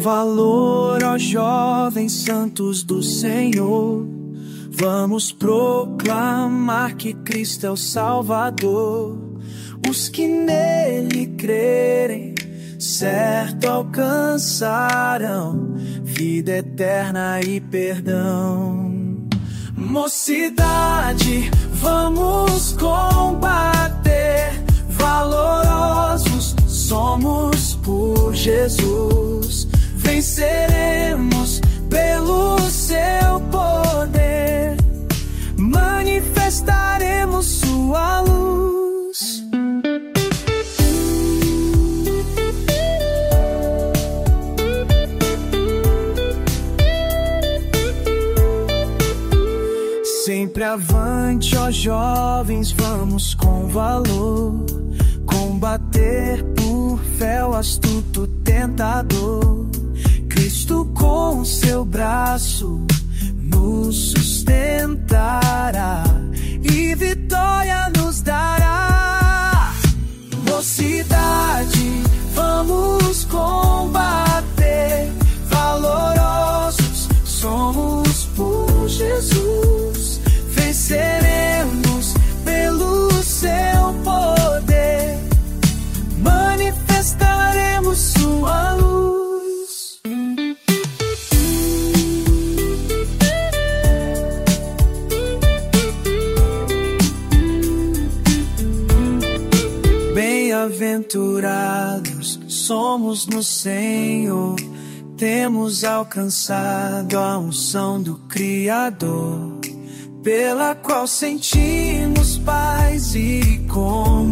valor, ó jovens santos do Senhor. Vamos proclamar que Cristo é o Salvador. Os que nele crerem, certo alcançarão vida eterna e perdão. Mocidade, vamos combater, valorosos somos por Jesus. Venceremos pelo seu poder, manifestaremos sua luz. Sempre avante, ó jovens, vamos com valor combater por fé o astuto tentador. Cristo com seu braço nos sustentará e vitória nos dará. Mocidade, vamos combater, valorosos somos por Jesus. Venceremos pelo seu poder, manifestaremos sua luz. Bem-aventurados somos no Senhor, temos alcançado a unção do Criador, pela qual sentimos paz e com